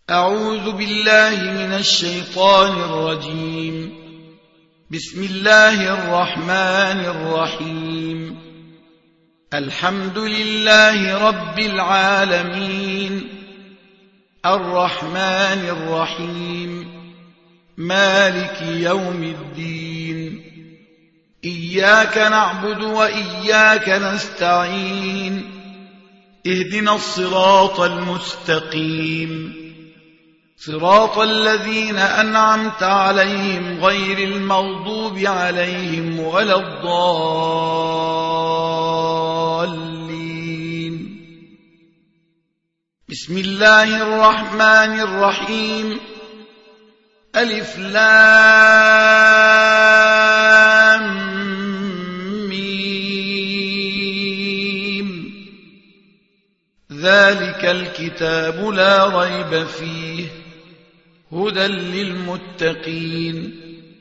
أعوذ بالله من الشيطان الرجيم. بسم الله الرحمن الرحيم. الحمد لله رب العالمين، الرحمن الرحيم، مالك يوم الدين. إياك نعبد وإياك نستعين، اهدنا الصراط المستقيم، صراط الذين أنعمت عليهم غير المغضوب عليهم ولا الضالين. بسم الله الرحمن الرحيم. ألف لام ميم. ذلك الكتاب لا ريب فيه، هدى للمتقين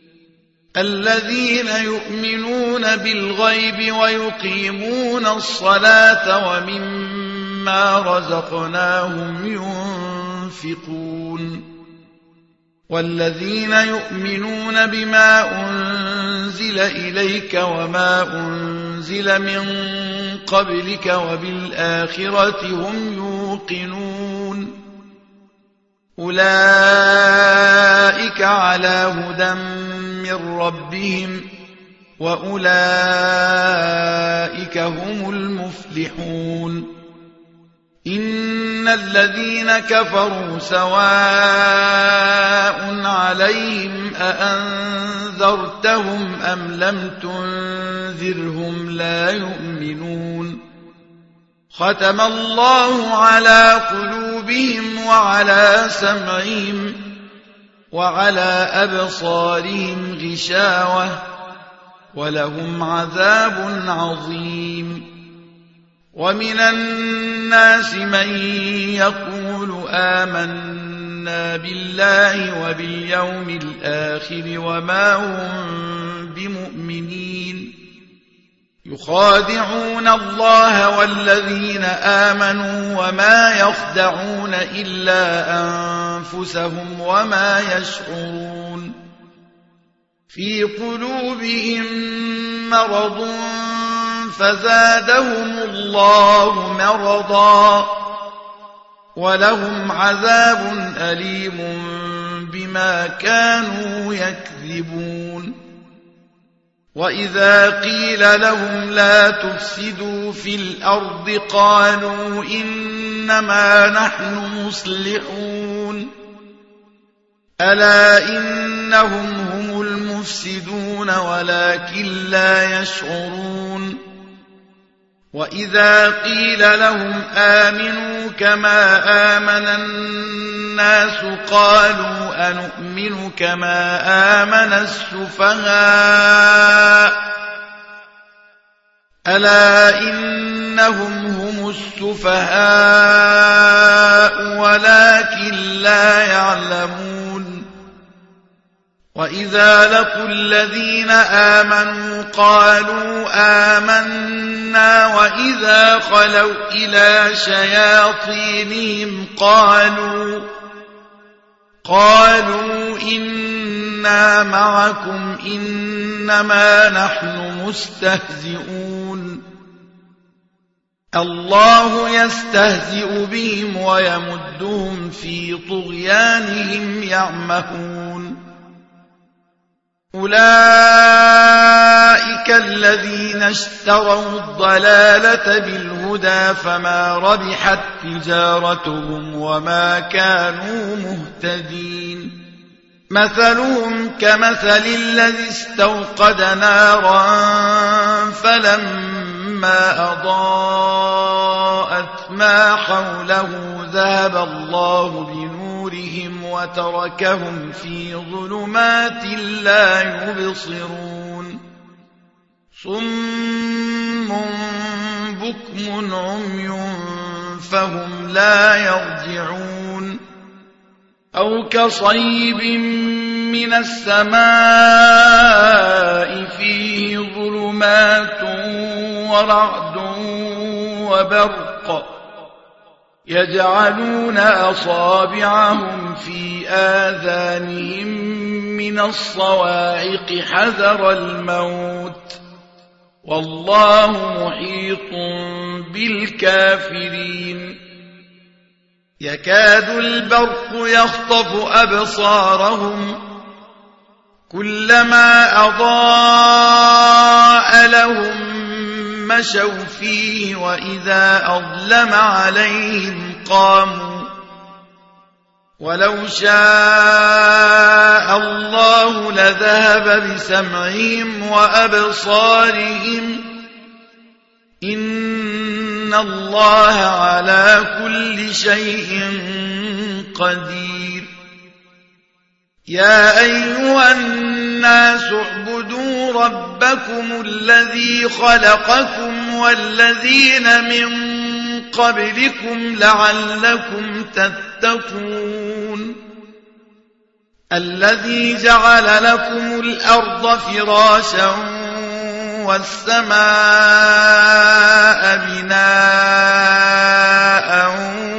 الذين يؤمنون بالغيب ويقيمون الصلاة ومما رزقناهم ينفقون، والذين يؤمنون بما أنزل إليك وما أنزل من قبلك وبالآخرة هم يوقنون، أولئك على هدى من ربهم وأولئك هم المفلحون. إن الذين كفروا سواء عليهم أأنذرتهم أم لم تنذرهم لا يؤمنون. ختم الله على قلوبهم وعلى سمعهم وعلى أبصارهم غشاوة ولهم عذاب عظيم. ومن الناس من يقول آمنا بالله وباليوم الآخر وما هم بمؤمنين، يخادعون الله والذين آمنوا وما يخدعون إلا أنفسهم وما يشعرون. في قلوبهم مرض فزادهم الله مرضا ولهم عذاب أليم بما كانوا يكذبون. وإذا قيل لهم لا تفسدوا في الأرض قالوا إنما نحن مصلحون، ألا إنهم هم المفسدون ولكن لا يشعرون. وإذا قيل لهم آمنوا كما آمن الناس قالوا أنؤمن كما آمن السفهاء، ألا إنهم هم السفهاء ولكن لا يعلمون. وإذا لقوا الذين آمنوا قالوا آمنا وإذا خلوا إلى شياطينهم قالوا إنا معكم إنما نحن مستهزئون. الله يستهزئ بهم ويمدهم في طغيانهم يعمهون. أولئك الذين اشتروا الضلالة بالهدى فما ربحت تجارتهم وما كانوا مهتدين. مثلهم كمثل الذي استوقد نارا فلما أضاءت ما حوله ذهب الله بنورهم وتركهم في ظلمات لا يبصرون. صم بكم عمي فهم لا يرجعون. أو كصيب من السماء فيه ظلمات ورعد وبرق يجعلون أصابعهم في آذانهم من الصواعق حذر الموت والله محيط بالكافرين يكاد البرق يخطف أبصارهم كلما أضاء لهم مشوا فيه وإذا أظلم عليهم قاموا ولو شاء الله لذهب بسمعهم وأبصارهم إن الله على كل شيء قدير يا أيها الناس اعبدوا ربكم الذي خلقكم والذين من قبلكم لعلكم تتقون الذي جعل لكم الأرض فراشا والسماء بناء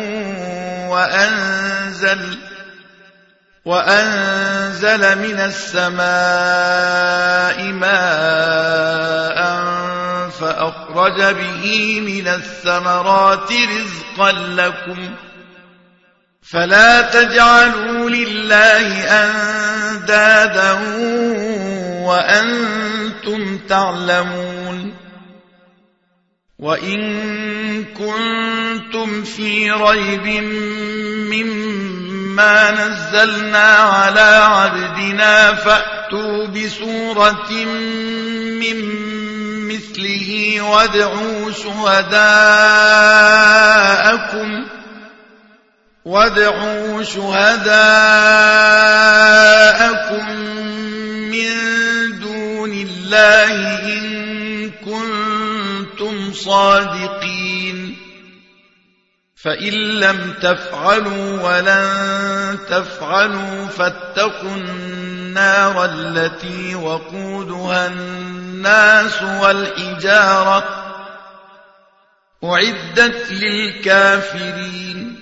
وأنزل من السماء ماء فأخرج به من الثمرات رزقا لكم فلا تجعلوا لله أندادا وأنتم تعلمون وإن كنتم في ريب مما نزلنا على عبدنا فأتوا بسورة من مثله وادعوا شهداءكم من دون الله إن كنتم صادقين فإن لم تفعلوا ولن تفعلوا فاتقوا النار التي وقودها الناس والحجارة أعدت للكافرين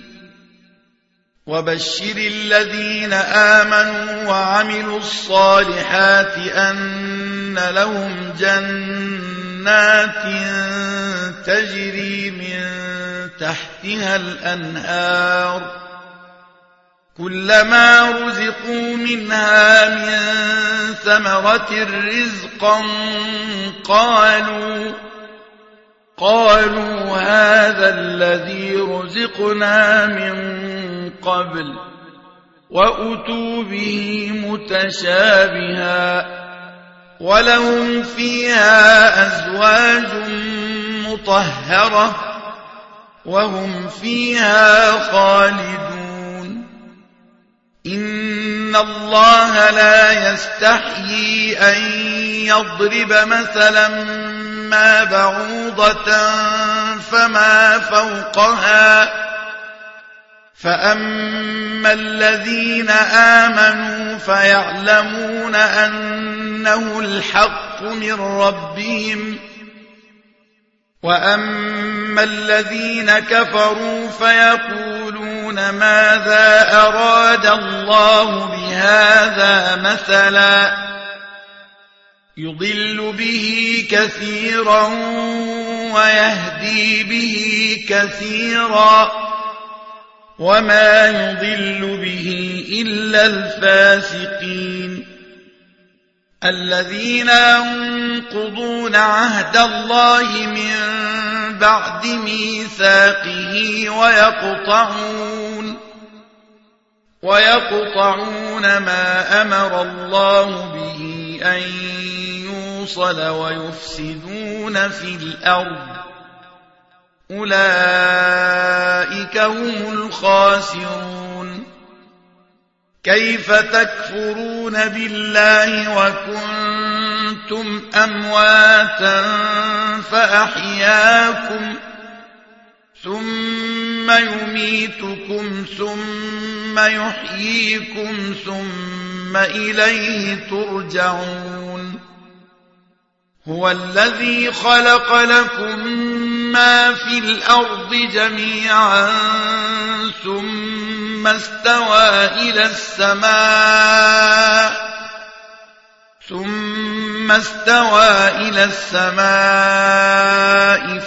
وبشر الذين آمنوا وعملوا الصالحات أن لهم جنات تجري من تحتها الأنهار كلما رزقوا منها من ثمرة رزقا قالوا هذا الذي رزقنا من قبل وأتوا به متشابها ولهم فيها أزواج مطهرة وهم فيها خالدون إن الله لا يستحيي أن يضرب مثلا ما بعوضة فما فوقها فأما الذين آمنوا فيعلمون أنه الحق من ربهم وأما الذين كفروا فيقولون ماذا أراد الله بهذا مثلا يضل به كثيرا ويهدي به كثيرا وما يضل به إلا الفاسقين الذين ينقضون عهد الله من بعد ميثاقه ويقطعون ما أمر الله به أن يوصل ويفسدون في الأرض أولئك هم الخاسرون كيف تكفرون بالله وكنتم أمواتا فأحياكم ثم يميتكم ثم يحييكم ثم إليه ترجعون هو الذي خلق لكم ما في الأرض جميعا ثم استوى إلى السماء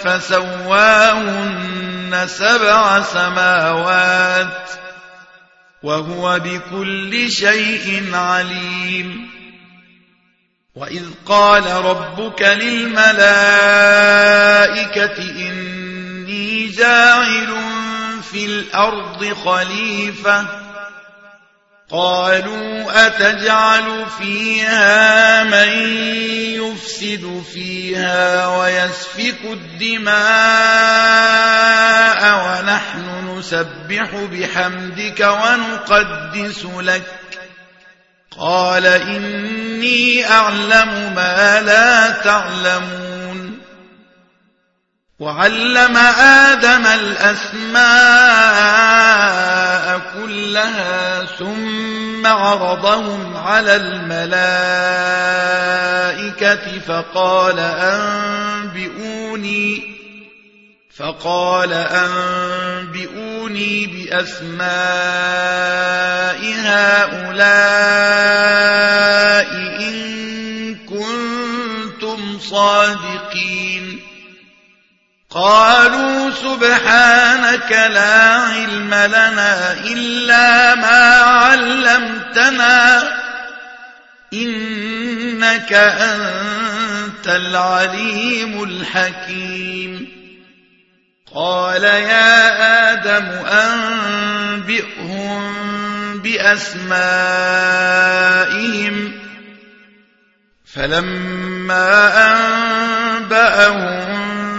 فسواهن 7 سماوات وهو بكل شيء عليم. وإذ قال ربك للملائكة إني جاعل في الأرض خليفة قالوا أتجعل فيها من يفسد فيها ويسفك الدماء ونحن نسبح بحمدك ونقدس لك قال إني أعلم ما لا تعلمون. وعلم آدم الأسماء كلها ثم عرضهم على الملائكة فقال أنبئوني بأسماء هؤلاء إن كنتم صادقين. قالوا سبحانك لا علم لنا إلا ما علمتنا إنك أنت العليم الحكيم. قال يا آدم أنبئهم بأسمائهم فلما أنبأهم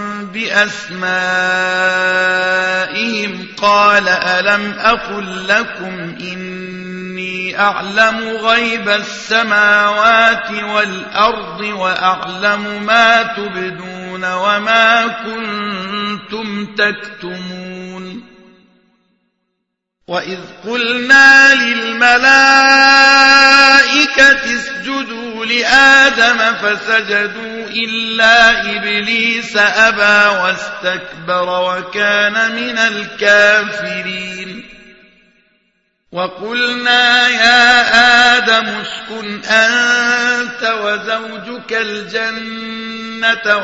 بأسمائهم قال ألم أقل لكم إني أعلم غيب السماوات والأرض وأعلم ما تبدون وما كنتم تكتمون. وإذ قلنا للملائكة اسجدوا لآدم فسجدوا إلا إبليس أبى واستكبر وكان من الكافرين. وقلنا يا آدم اسكن أنت وزوجك الجنة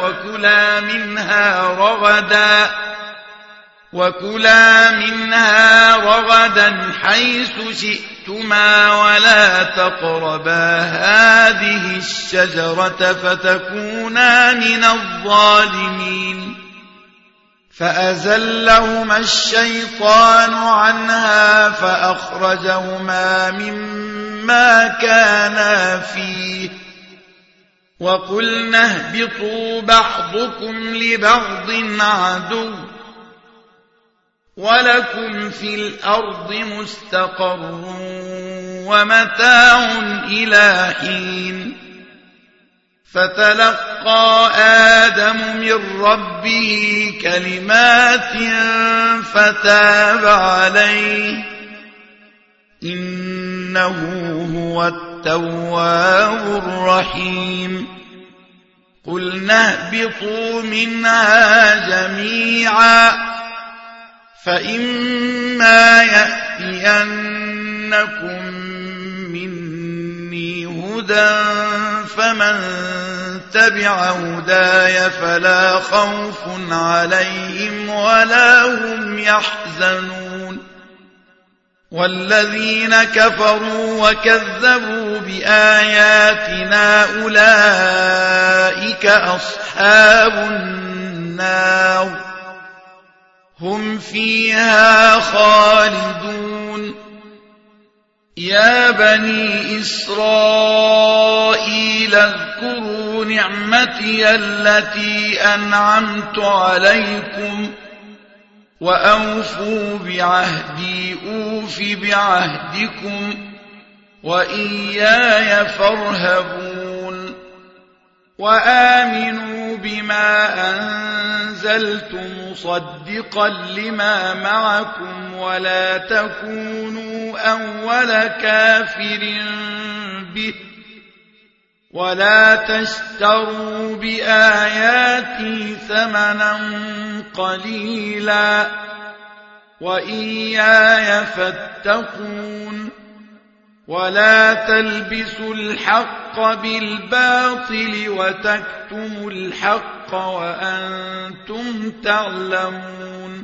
وكلا منها رغدا حيث شئتما ولا تقربا هذه الشجرة فتكونا من الظالمين. فأزلهما الشيطان عنها فأخرجهما مما كانا فيه وقلنا اهبطوا بعضكم لبعض عدو ولكم في الأرض مستقر ومتاع إلى حين. فتلقى آدم من ربه كلمات فتاب عليه إنه هو التواب الرحيم. قلنا اهبطوا منها جميعا فإما يأتينكم مني هدى فمن تبع هداي فلا خوف عليهم ولا هم يحزنون. والذين كفروا وكذبوا بآياتنا أولئك أصحاب النار هم فيها خالدون. يا بني إسرائيل اذكروا نعمتي التي أنعمت عليكم وأوفوا بعهدي أوف بعهدكم وإياي فارهبون. وآمنوا بما أنزلت مصدقا لما معكم ولا تكونوا أول كافر به ولا تشتروا بآياتي ثمنا قليلا وإياي فاتقون ولا تلبسوا الحق بالباطل وتكتموا الحق وأنتم تعلمون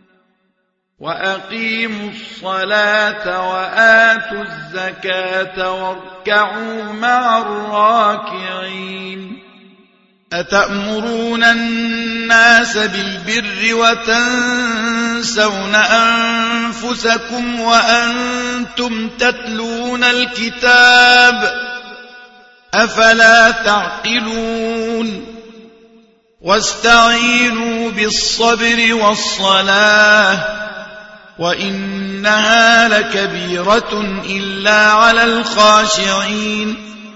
وأقيموا الصلاة وآتوا الزكاة واركعوا مع الراكعين أتأمرون الناس بالبر وتنسون أنفسكم وأنتم تتلون الكتاب أفلا تعقلون واستعينوا بالصبر والصلاة وإنها لكبيرة إلا على الخاشعين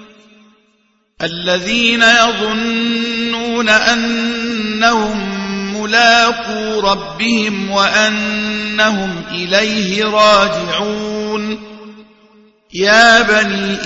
الذين يظنون أنهم ملاقو ربهم وأنهم إليه راجعون يا بني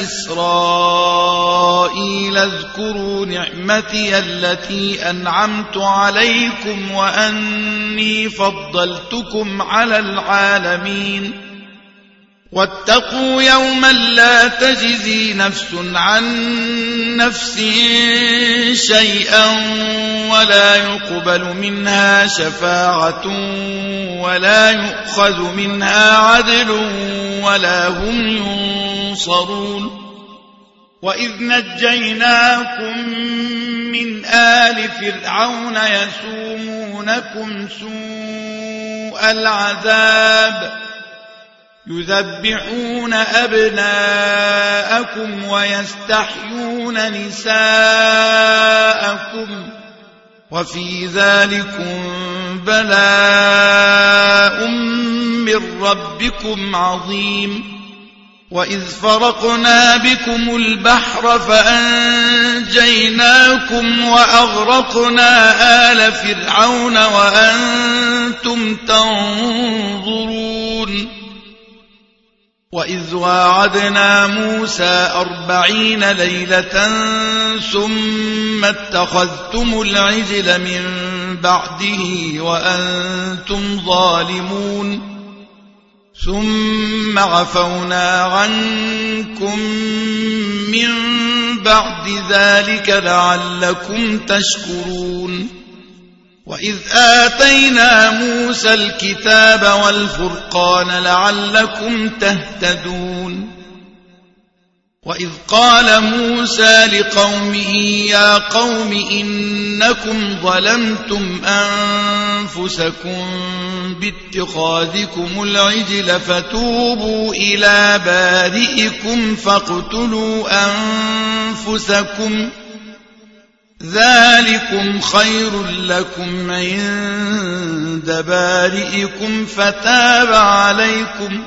إسرائيل اذكروا نعمتي التي أنعمت عليكم وأني فضلتكم على العالمين واتقوا يوما لا تجزي نفس عن نفس شيئا ولا يقبل منها شفاعة ولا يؤخذ منها عدل ولا هم ينصرون وإذ نجيناكم من آل فرعون يسومونكم سوء العذاب يذبحون أبناءكم ويستحيون نساءكم وفي ذلكم بلاء من ربكم عظيم وإذ فرقنا بكم البحر فأنجيناكم وأغرقنا آل فرعون وأنتم تنظرون وإذ واعدنا موسى 40 ليلة ثم اتخذتم العجل من بعده وأنتم ظالمون ثم عفونا عنكم من بعد ذلك لعلكم تشكرون وإذ آتينا موسى الكتاب والفرقان لعلكم تهتدون وإذ قال موسى لقومه يا قوم إنكم ظلمتم أنفسكم باتخاذكم العجل فتوبوا إلى بارئكم فاقتلوا أنفسكم ذلكم خير لكم عند بارئكم فتاب عليكم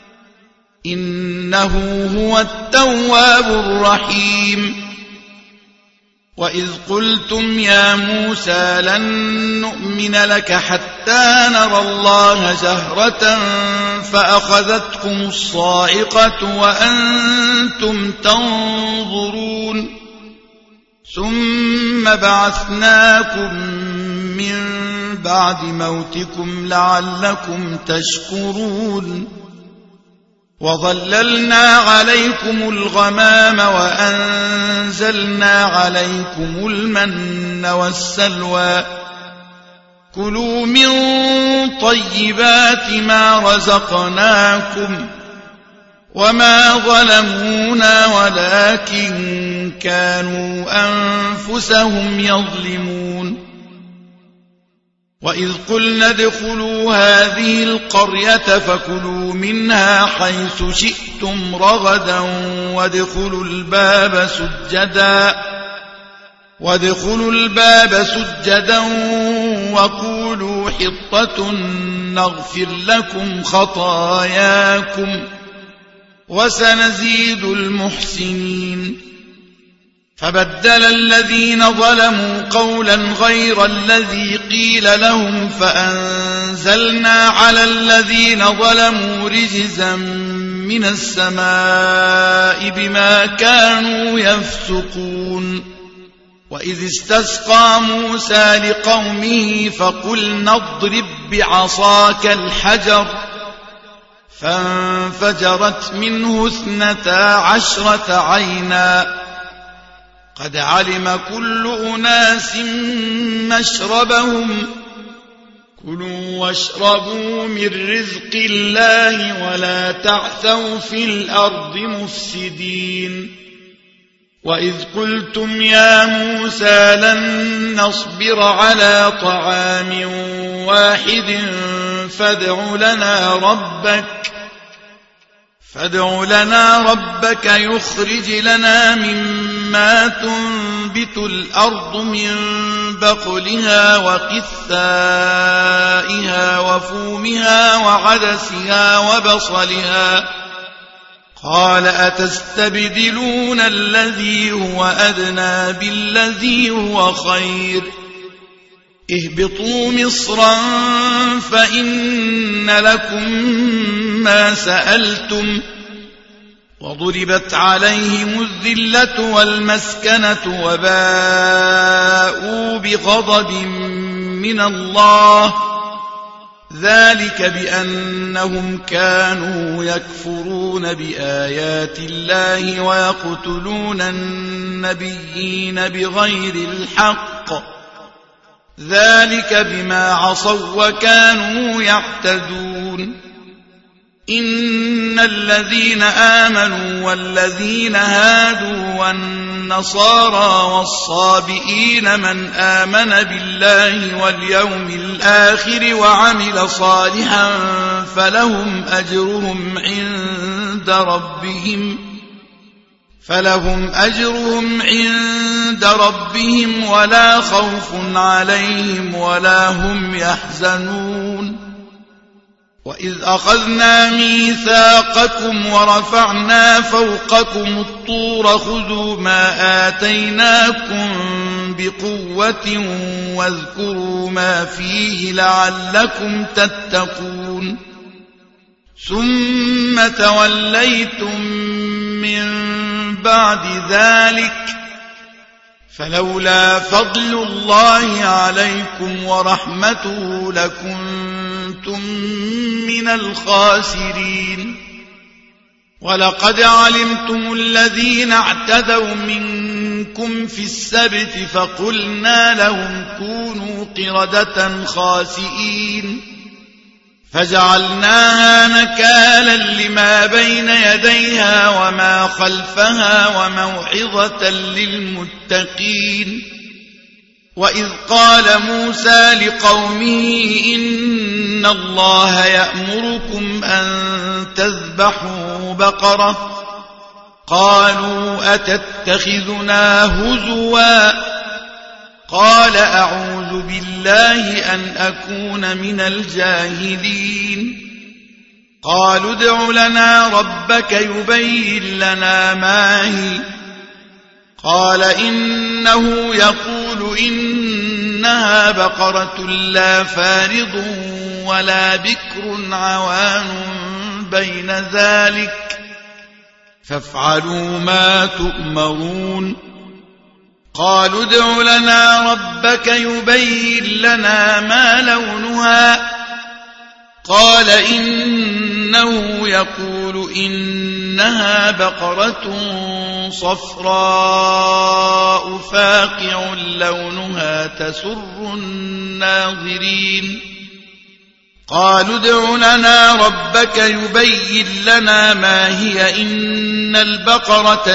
إنه هو التواب الرحيم وإذ قلتم يا موسى لن نؤمن لك حتى نرى الله جهرة فأخذتكم الصاعقة وأنتم تنظرون ثم بعثناكم من بعد موتكم لعلكم تشكرون وظللنا عليكم الغمام وأنزلنا عليكم المن والسلوى كلوا من طيبات ما رزقناكم وما ظلمونا ولكن كانوا أنفسهم يظلمون وإذ قلنا ادخلوا هذه القرية فكلوا منها حيث شئتم رغدا وادخلوا الباب سجدا وقولوا حطة نغفر لكم خطاياكم وسنزيد المحسنين فبدل الذين ظلموا قولا غير الذي قيل لهم فأنزلنا على الذين ظلموا رجزا من السماء بما كانوا يفسقون وإذ استسقى موسى لقومه فقلنا اضرب بعصاك الحجر فانفجرت منه 12 عينا قد علم كل أناس مشربهم كلوا واشربوا من رزق الله ولا تعثوا في الأرض مفسدين وإذ قلتم يا موسى لن نصبر على طعام واحد فادع لنا ربك يخرج لنا مما تنبت الأرض من بقلها وقثائها وفومها وعدسها وبصلها قال أتستبدلون الذي هو أدنى بالذي هو خير اهبطوا مصرا فإن لكم ما سألتم وضربت عليهم الذلة والمسكنة وباءوا بغضب من الله ذلك بأنهم كانوا يكفرون بآيات الله ويقتلون النبيين بغير الحق ذلك بما عصوا وكانوا يعتدون إن الذين آمنوا والذين هادوا والنصارى والصابئين من آمن بالله واليوم الآخر وعمل صالحا فلهم أجرهم عند ربهم ولا خوف عليهم ولا هم يحزنون وإذ أخذنا ميثاقكم ورفعنا فوقكم الطور خذوا ما آتيناكم بقوة واذكروا ما فيه لعلكم تتقون ثم توليتم من بعد ذلك فلولا فضل الله عليكم ورحمته لكنتم من الخاسرين ولقد علمتم الذين اعتدوا منكم في السبت فقلنا لهم كونوا قردة خاسئين فجعلناها نكالا لما بين يديها وما خلفها وموعظة للمتقين وإذ قال موسى لقومه إن الله يأمركم أن تذبحوا بقرة قالوا أتتخذنا هزوا قال أعوذ بالله أن أكون من الجاهلين قالوا ادع لنا ربك يبين لنا ما هي قال إنه يقول إنها بقرة لا فارض ولا بكر عوان بين ذلك فافعلوا ما تؤمرون قالوا ادع لنا ربك يبين لنا ما لونها قال إنه يقول إنها بقرة صفراء فاقع لونها تسر الناظرين قالوا ادع لنا ربك يبين لنا ما هي إن البقرة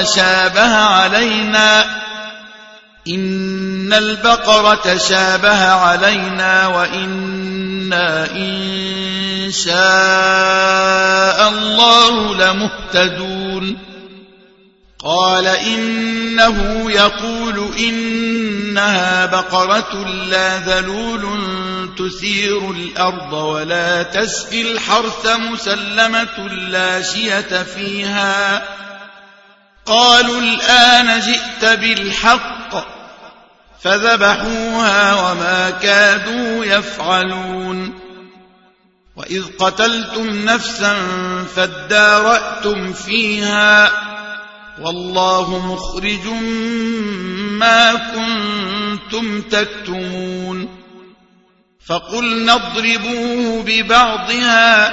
شابه علينا وإنا إن شاء الله لمهتدون قال إنه يقول إنها بقرة لا ذلول تثير الأرض ولا تسقي الحرث مسلمة لا شية فيها قالوا الآن جئت بالحق فذبحوها وما كادوا يفعلون وإذ قتلتم نفسا فادارأتم فيها والله مخرج ما كنتم تكتمون فقلنا اضربوه ببعضها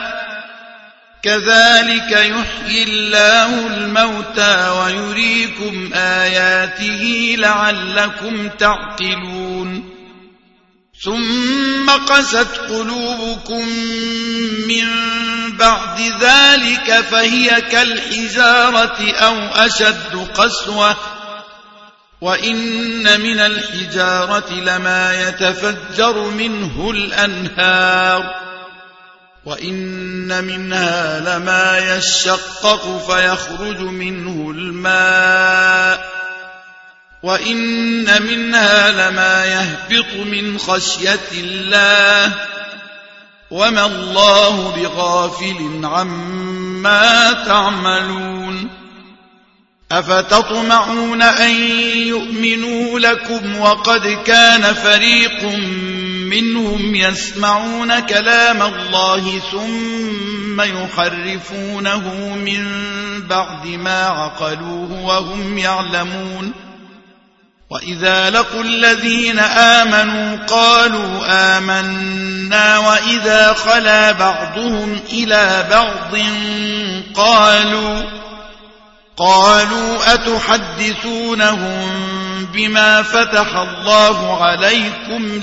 كذلك يحيي الله الموتى ويريكم آياته لعلكم تعقلون ثم قست قلوبكم من بعد ذلك فهي كالحجارة أو أشد قسوة وإن من الحجارة لما يتفجر منه الأنهار وإن منها لما يشقق فيخرج منه الماء وإن منها لما يهبط من خشية الله وما الله بغافل عما تعملون أفتطمعون أن يؤمنوا لكم وقد كان فريق منهم يسمعون كلام الله ثم يحرفونه من بعد ما عقلوه وهم يعلمون وإذا لقوا الذين آمنوا قالوا آمنا وإذا خلا بعضهم إلى بعض قالوا أتحدثونهم بما فتح الله عليكم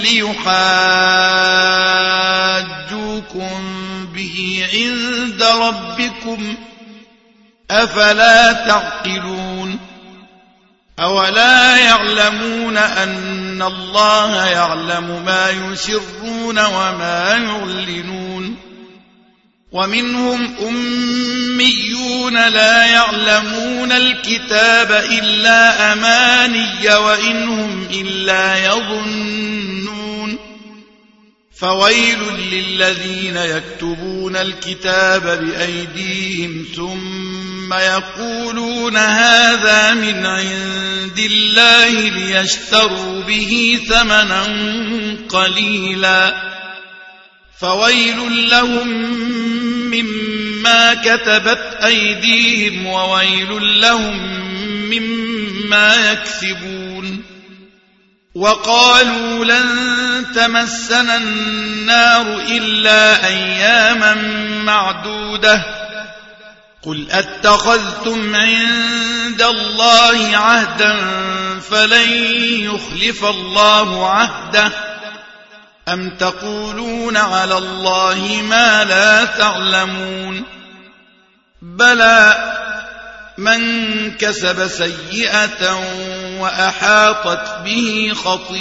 ليحاجوكم به عند ربكم أفلا تعقلون أولا يعلمون أن الله يعلم ما يسرون وما يعلنون ومنهم أميون لا يعلمون الكتاب إلا أماني وإنهم إلا يظنون فويل للذين يكتبون الكتاب بأيديهم ثم يقولون هذا من عند الله ليشتروا به ثمنا قليلا فويل لهم مما كتبت أيديهم وويل لهم مما يكسبون وقالوا لن تمسنا النار إلا أياما معدودة قل أتخذتم عند الله عهدا فلن يخلف الله عهده أم تقولون على الله ما لا تعلمون بلى من كسب سيئة وأحاطت به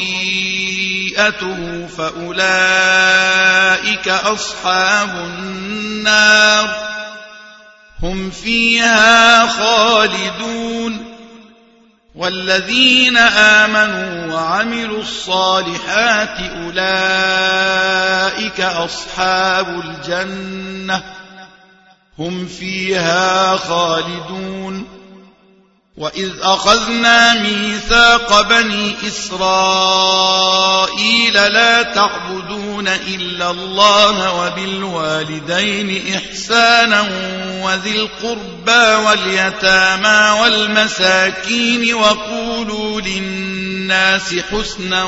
خطيئته فأولئك أصحاب النار هم فيها خالدون والذين آمنوا وعملوا الصالحات أولئك أصحاب الجنة هم فيها خالدون وإذ أخذنا ميثاق بني إسرائيل لا تعبدون إلا الله وبالوالدين إحسانا وذي القربى واليتامى والمساكين وقولوا للناس حسنا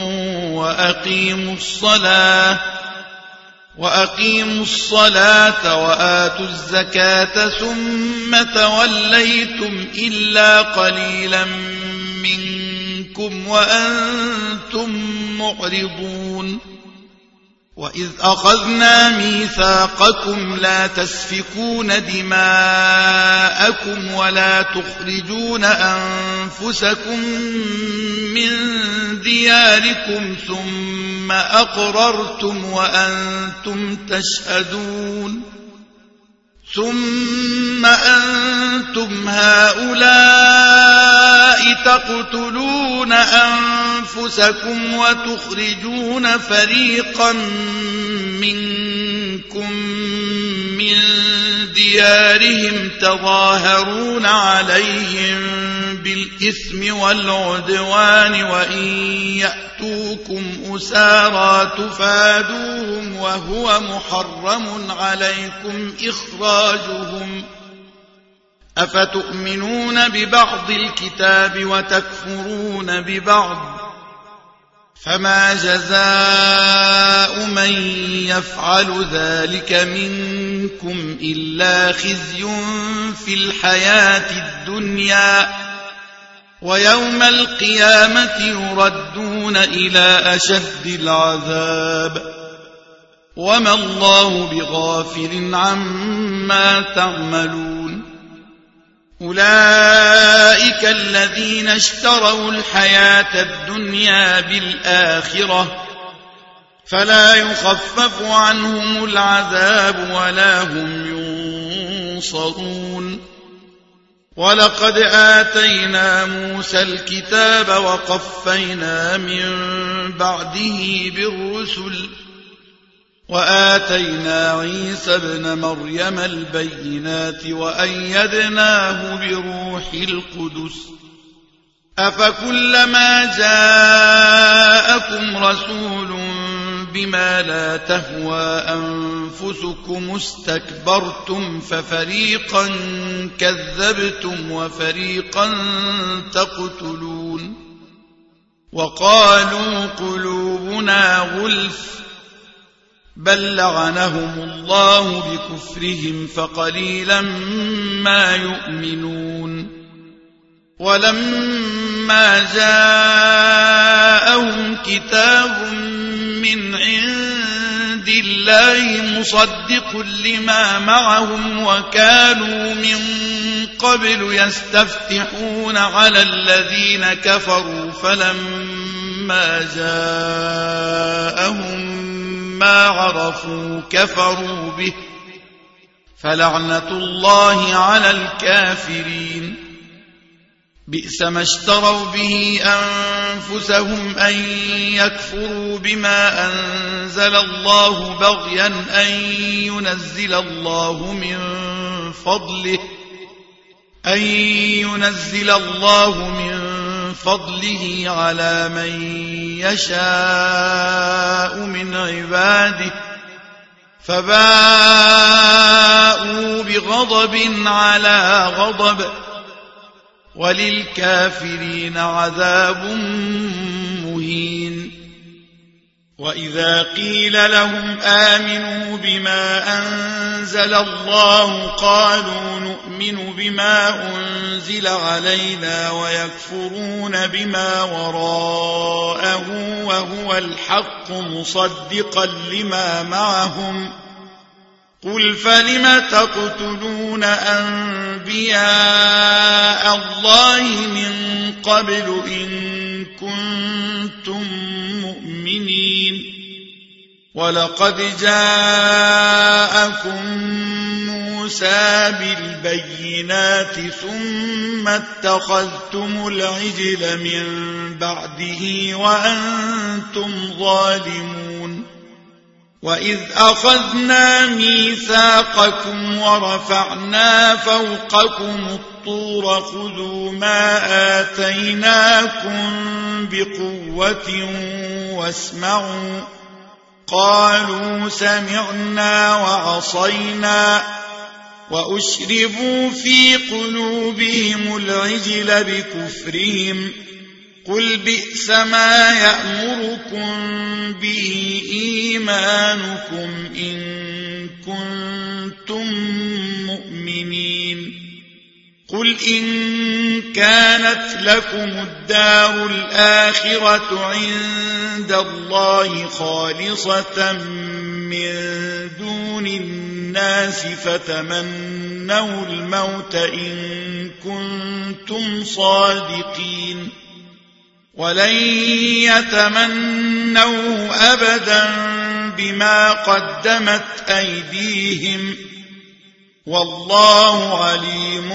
وأقيموا الصلاة وآتوا الزكاة ثم توليتم إلا قليلا منكم وأنتم معرضون وإذ أخذنا ميثاقكم لا تسفكون دماءكم ولا تخرجون أنفسكم من دياركم ثم أقررتم وأنتم تشهدون ثم أنتم هؤلاء تقتلون أنفسكم وتخرجون فريقا منكم من ديارهم تظاهرون عليهم بالإثم والعدوان وإن يأتوكم أسارى تفادوهم وهو محرم عليكم إخراجهم أفتؤمنون ببعض الكتاب وتكفرون ببعض فما جزاء من يفعل ذلك منكم إلا خزي في الحياة الدنيا ويوم القيامة يردون إلى أشد العذاب وما الله بغافل عما تعملون أولئك الذين اشتروا الحياة الدنيا بالآخرة فلا يخفف عنهم العذاب ولا هم ينصرون ولقد آتينا موسى الكتاب وقفينا من بعده بالرسل وآتينا عيسى ابن مريم البينات وأيدناه بروح القدس أفكلما جاءكم رسول بما لا تهوى أنفسكم استكبرتم ففريقا كذبتم وفريقا تقتلون وقالوا قلوبنا غلف بل لعنهم الله بكفرهم فقليلا ما يؤمنون ولما جاءهم كتاب من عند الله مصدق لما معهم وكانوا من قبل يستفتحون على الذين كفروا فلما جاءهم ما عرفوا كفروا به فلعنة الله على الكافرين بئس ما اشتروا به أنفسهم أن يكفروا بما أنزل الله بغيا أن ينزل الله من فضله على من يشاء من عباده فباءوا بغضب على غضب وللكافرين عذاب مهين وإذا قيل لهم آمنوا بما أنزل الله قالوا نؤمن بما أنزل علينا ويكفرون بما وراءه وهو الحق مصدقا لما معهم قل فلم تقتلون أنبياء الله من قبل إن كنتم مؤمنين ولقد جاءكم موسى بالبينات ثم اتخذتم العجل من بعده وأنتم ظالمون وإذ أخذنا ميثاقكم ورفعنا فوقكم الطور خذوا ما آتيناكم بقوة واسمعوا قالوا سمعنا وعصينا وأشربوا في قلوبهم العجل بكفرهم قل بئس ما يأمركم به إيمانكم إن كنتم مؤمنين قل إن كانت لكم الدار الآخرة عند الله خالصة من دون الناس فتمنوا الموت إن كنتم صادقين ولن يتمنوه أبدا بما قدمت أيديهم والله عليم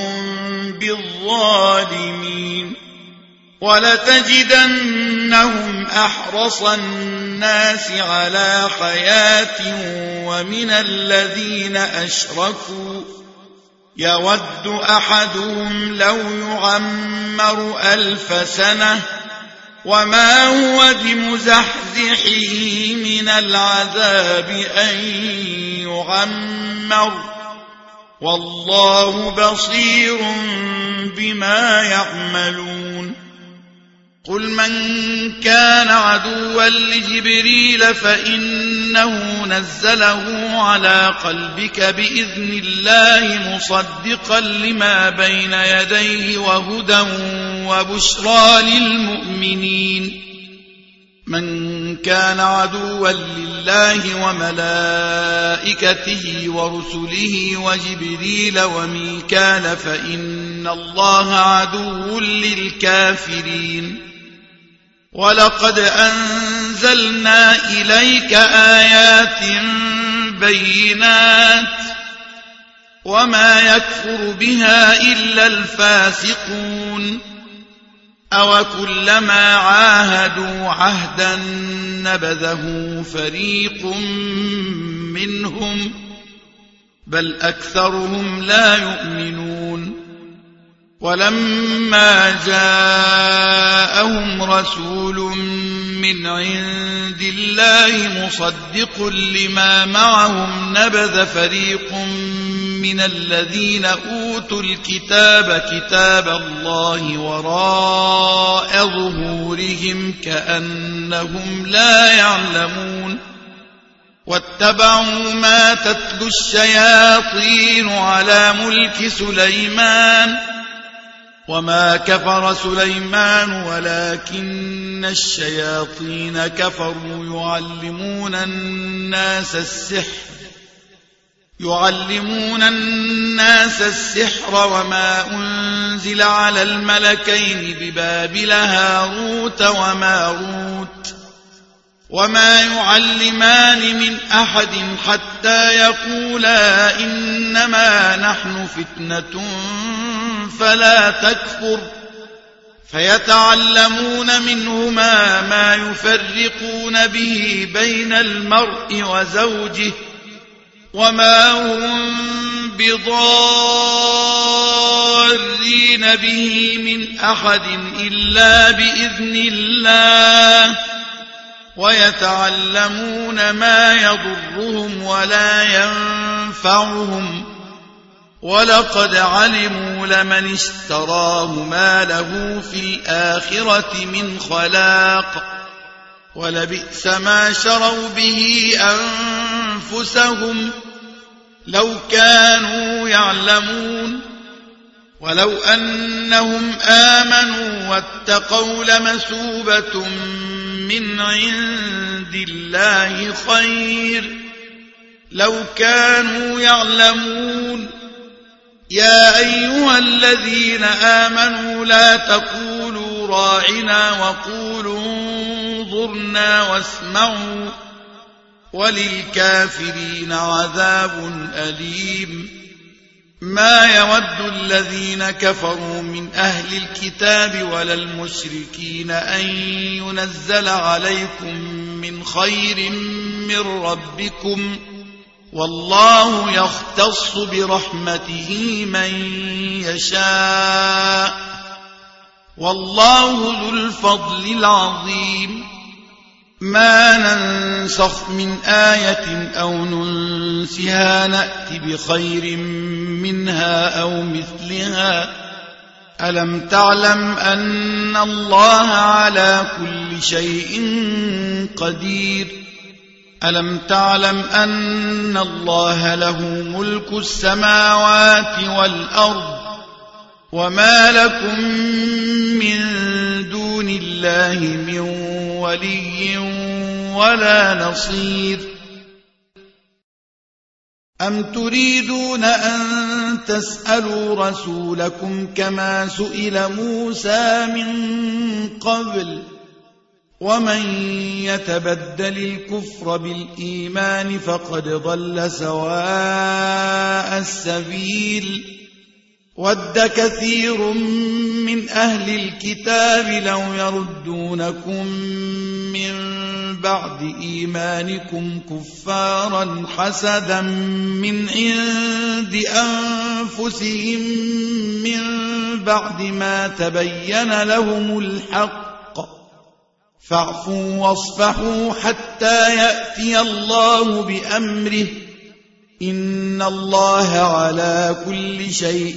بالظالمين ولتجدنهم أحرص الناس على حياة ومن الذين أشركوا يود أحدهم لو يعمر 1000 سنة وما هو بمزحزحه من العذاب أن يعمر والله بصير بما يعملون قل من كان عدوا لجبريل فإنه نزله على قلبك بإذن الله مصدقا لما بين يديه وهدى وبشرى للمؤمنين من كان عدوا لله وملائكته ورسله وجبريل وميكال فإن الله عدو للكافرين ولقد أنزلنا إليك آيات بينات وما يكفر بها إلا الفاسقون أوكلما عاهدوا عهدا نبذه فريق منهم بل أكثرهم لا يؤمنون ولما جاءهم رسول من عند الله مصدق لما معهم نبذ فريق من الذين أوتوا الكتاب كتاب الله وراء ظهورهم كأنهم لا يعلمون واتبعوا ما تتلو الشياطين على ملك سليمان وما كفر سليمان ولكن الشياطين كفروا يعلمون الناس السحر وما أنزل على الملكين ببابل هاروت وماروت وما يعلمان من أحد حتى يقولا إنما نحن فتنة فلا تكفر فيتعلمون منهما ما يفرقون به بين المرء وزوجه وما هم بضارين به من أحد إلا بإذن الله ويتعلمون ما يضرهم ولا ينفعهم ولقد علموا لمن اشتراه ما له في الآخرة من خلاق ولبئس ما شروا به أنفسهم لو كانوا يعلمون ولو أنهم آمنوا واتقوا لمثوبة من عند الله خير لو كانوا يعلمون يا أيها الذين آمنوا لا تقولوا راعنا وقولوا انظرنا واسمعوا وللكافرين عذاب أليم ما يود الذين كفروا من أهل الكتاب ولا المشركين أن ينزل عليكم من خير من ربكم والله يختص برحمته من يشاء والله ذو الفضل العظيم ما ننسخ من آية أو ننسها نأت بخير منها أو مثلها ألم تعلم أن الله على كل شيء قدير ألم تعلم أن الله له ملك السماوات والأرض وما لكم من دون الله من ولي ولا نصير أم تريدون أن تسألوا رسولكم كما سئل موسى من قبل ومن يتبدل الكفر بالإيمان فقد ضل سواء السبيل ود كثير من أهل الكتاب لو يردونكم من بعد إيمانكم كفارا حسدا من عند أنفسهم من بعد ما تبين لهم الحق فاعفوا واصفحوا حتى يأتي الله بأمره إن الله على كل شيء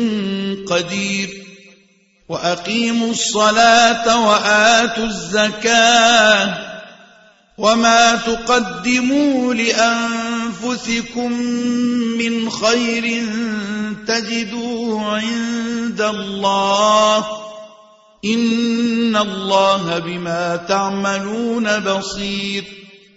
قدير وأقيموا الصلاة وآتوا الزكاة وما تقدموا لأنفسكم من خير تجدوه عند الله إن الله بما تعملون بصير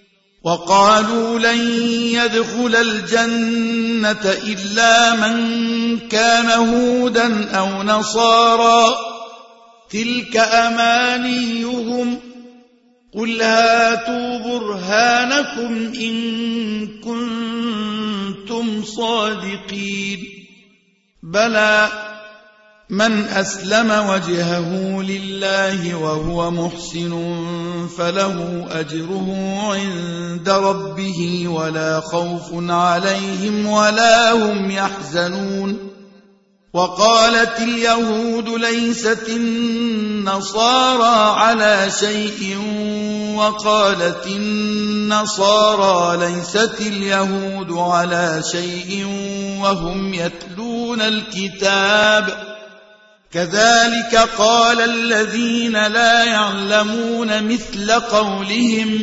وقالوا لن يدخل الجنة إلا من كان هودا أو نصارى تلك أمانيهم قل هاتوا برهانكم إن كنتم صادقين بلى من أسلم وجهه لله وهو محسن فله أجره عند ربه ولا خوف عليهم ولا هم يحزنون وقالت اليهود ليست النصارى على شيء وقالت النصارى ليست اليهود على شيء وهم يتلون الكتاب كذلك قال الذين لا يعلمون مثل قولهم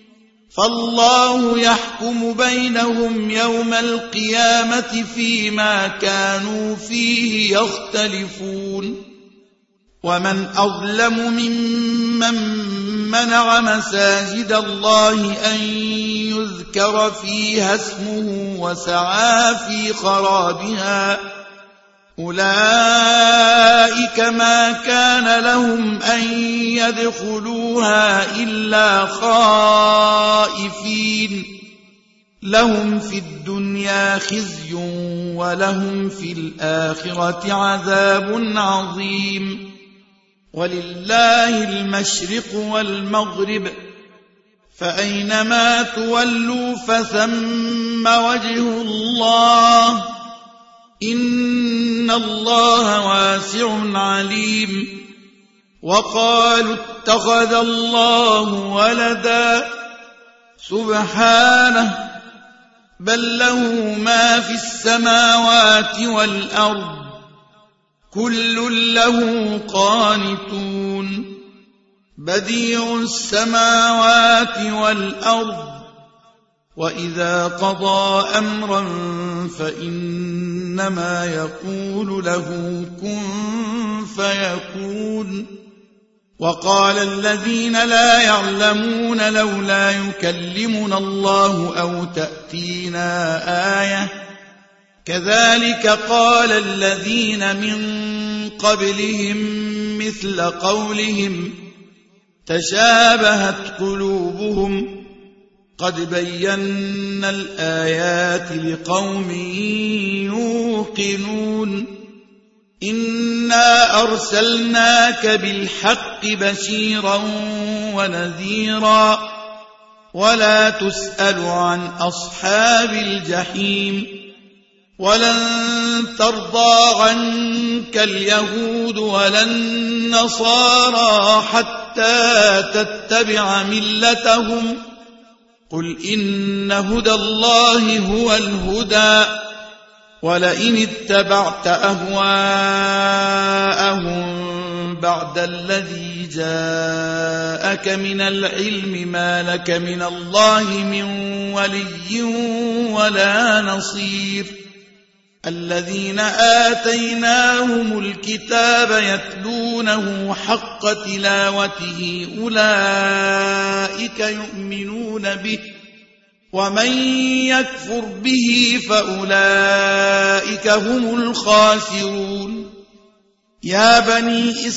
فالله يحكم بينهم يوم القيامة فيما كانوا فيه يختلفون ومن أظلم ممن منع مساجد الله أن يذكر فيها اسمه وسعى في خرابها أولئك ما كان لهم أن يدخلوها إلا خائفين لهم في الدنيا خزي ولهم في الآخرة عذاب عظيم ولله المشرق والمغرب فأينما تولوا فثم وجه الله إن الله واسع عليم وقالوا اتخذ الله ولدا سبحانه بل له ما في السماوات والأرض كل له قانتون بديع السماوات والأرض وإذا قضى أمرا فإنما يقول له كن فيكون وقال الذين لا يعلمون لولا يكلمنا الله أو تأتينا آية كذلك قال الذين من قبلهم مثل قولهم تشابهت قلوبهم قد بينا الآيات لقوم يوقنون إنا أرسلناك بالحق بشيرا ونذيرا ولا تسأل عن أصحاب الجحيم ولن ترضى عنك اليهود ولا النصارى حتى تتبع ملتهم قل إن هدى الله هو الهدى ولئن اتبعت أهواءهم بعد الذي جاءك من العلم ما لك من الله من ولي ولا نصير الذين آتيناهم الكتاب يتلونه حق تلاوته أولئك يؤمنون به ومن يكفر به فأولئك هم الخاسرون يا بني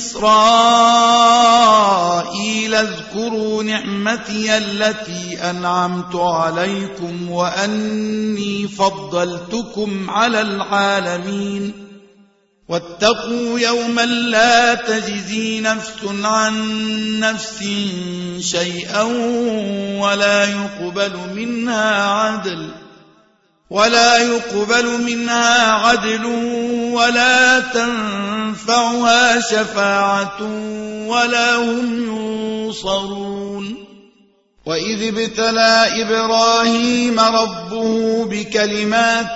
إسرائيل اذكروا نعمتي التي أنعمت عليكم وأني فضلتكم على العالمين واتقوا يوما لا تجزي نفس عن نفس شيئا ولا يقبل منها عدل ولا تنفعها شفاعة ولا هم ينصرون. وإذ ابتلى إبراهيم ربه بكلمات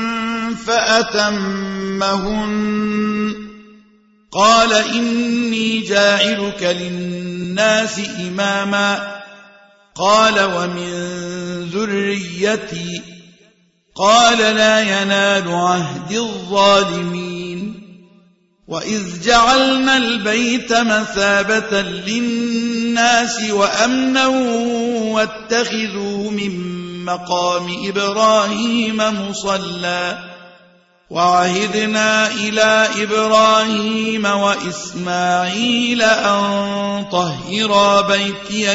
فأتمهن قال إني جاعلك للناس إماما قال ومن ذريتي قال لا ينال عهد الظالمين. وإذ جعلنا البيت مثابة للناس وأمنا واتخذوا من مقام إبراهيم مصلى وعهدنا إلى إبراهيم وإسماعيل أن طهرا بيتي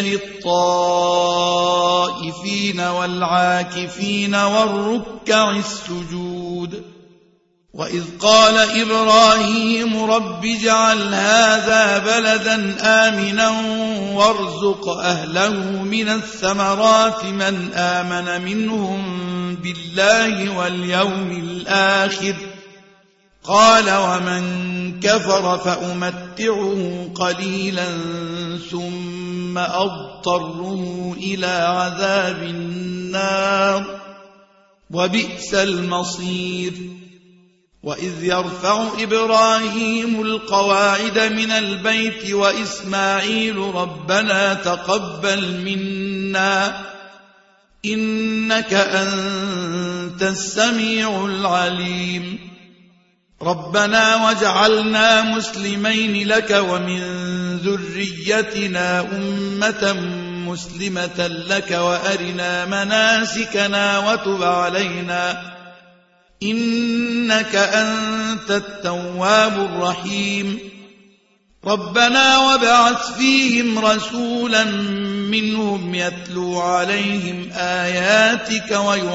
للطائفين والعاكفين والركع السجود. وإذ قال إبراهيم رب اجعل هذا بلدا آمنا وارزق أهله من الثمرات من آمن منهم بالله واليوم الآخر قال ومن كفر فأمتعه قليلا ثم أضطره إلى عذاب النار وبئس المصير. وإذ يرفع إبراهيم القواعد من البيت وإسماعيل ربنا تقبل منا إنك أنت السميع العليم. ربنا واجعلنا مسلمين لك ومن ذريتنا أمة مسلمة لك وأرنا مناسكنا وتب علينا إنك أنت التواب الرحيم. ربنا وابعث فيهم رسولا منهم يتلو عليهم آياتك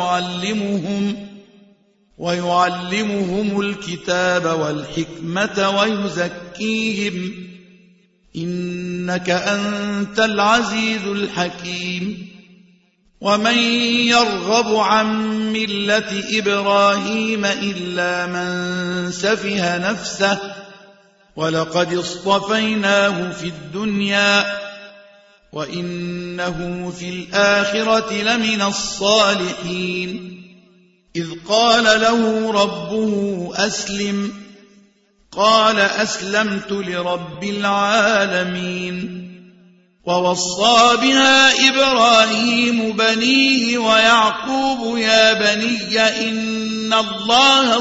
ويعلمهم الكتاب والحكمة ويزكيهم إنك أنت العزيز الحكيم. ومن يرغب عن ملة إبراهيم إلا من سفه نفسه ولقد اصطفيناه في الدنيا وإنه في الآخرة لمن الصالحين. إذ قال له ربه أسلم قال أسلمت لرب العالمين. ووصى بها إبراهيم بنيه ويعقوب يا بني إن الله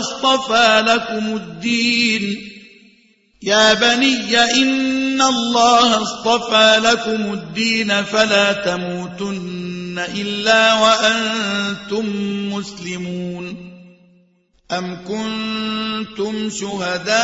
اصطفى لكم الدين فلا تموتن إلا وأنتم مسلمون. أم كنتم شهداء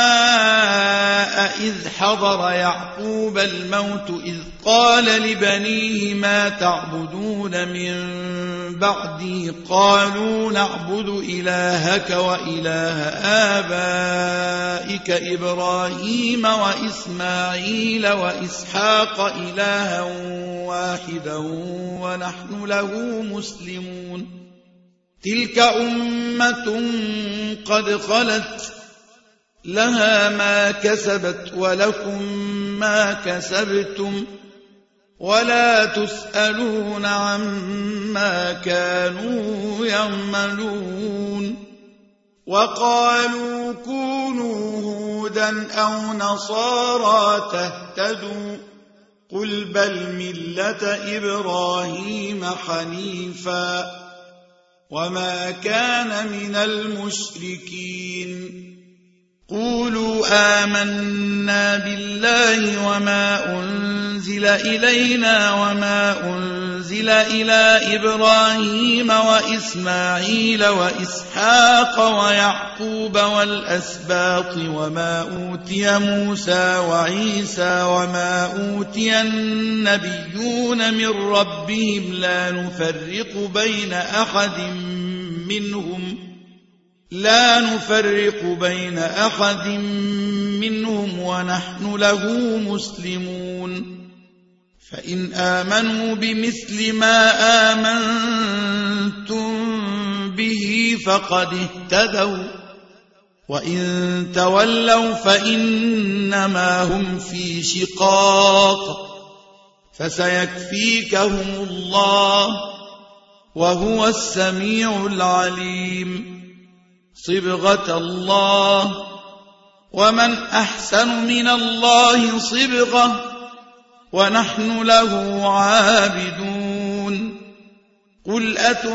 إذ حضر يعقوب الموت إذ قال لبنيه ما تعبدون من بعدي قالوا نعبد إلهك وإله آبائك إبراهيم وإسماعيل وإسحاق إلها واحدا ونحن له مسلمون. تلك أمة قد خلت لها ما كسبت ولكم ما كسبتم ولا تسألون عما كانوا يعملون. وقالوا كونوا هودا أو نصارى تهتدوا قل بل ملة إبراهيم حنيفا وما كان من المشركين. قولوا آمنا بالله وما أنزل إلينا وما أنزل إلى إبراهيم وإسماعيل وإسحاق ويعقوب والأسباط وما أوتي موسى وعيسى وما أوتي النبيون من ربهم لا نفرق بين أحد منهم لا نفرق بين أحد منهم ونحن له مسلمون فإن آمنوا بمثل ما آمنتم به فقد اهتدوا وإن تولوا فإنما هم في شقاق فسيكفيكهم الله وهو السميع العليم صبغة الله ومن أحسن من الله صبغة ونحن له عابدون قل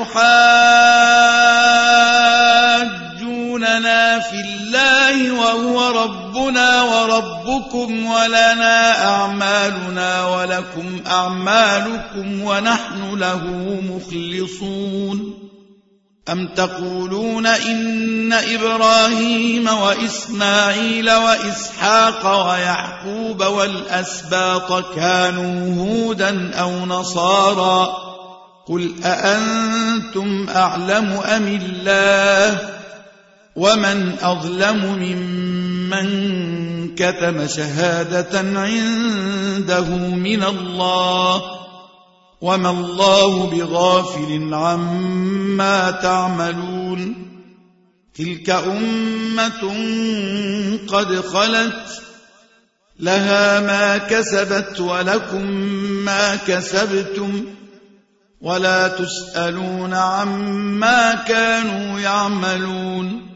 أتحاجوننا في الله وهو ربنا وربكم ولنا أعمالنا ولكم أعمالكم ونحن له مخلصون أم تقولون إن إبراهيم وإسماعيل وإسحاق ويعقوب والأسباط كانوا هودا أو نصارى قل أأنتم أعلم أم الله ومن أظلم ممن كتم شهادة عنده من الله وما الله بغافل عما تعملون تلك أمة قد خلت لها ما كسبت ولكم ما كسبتم ولا تسألون عما كانوا يعملون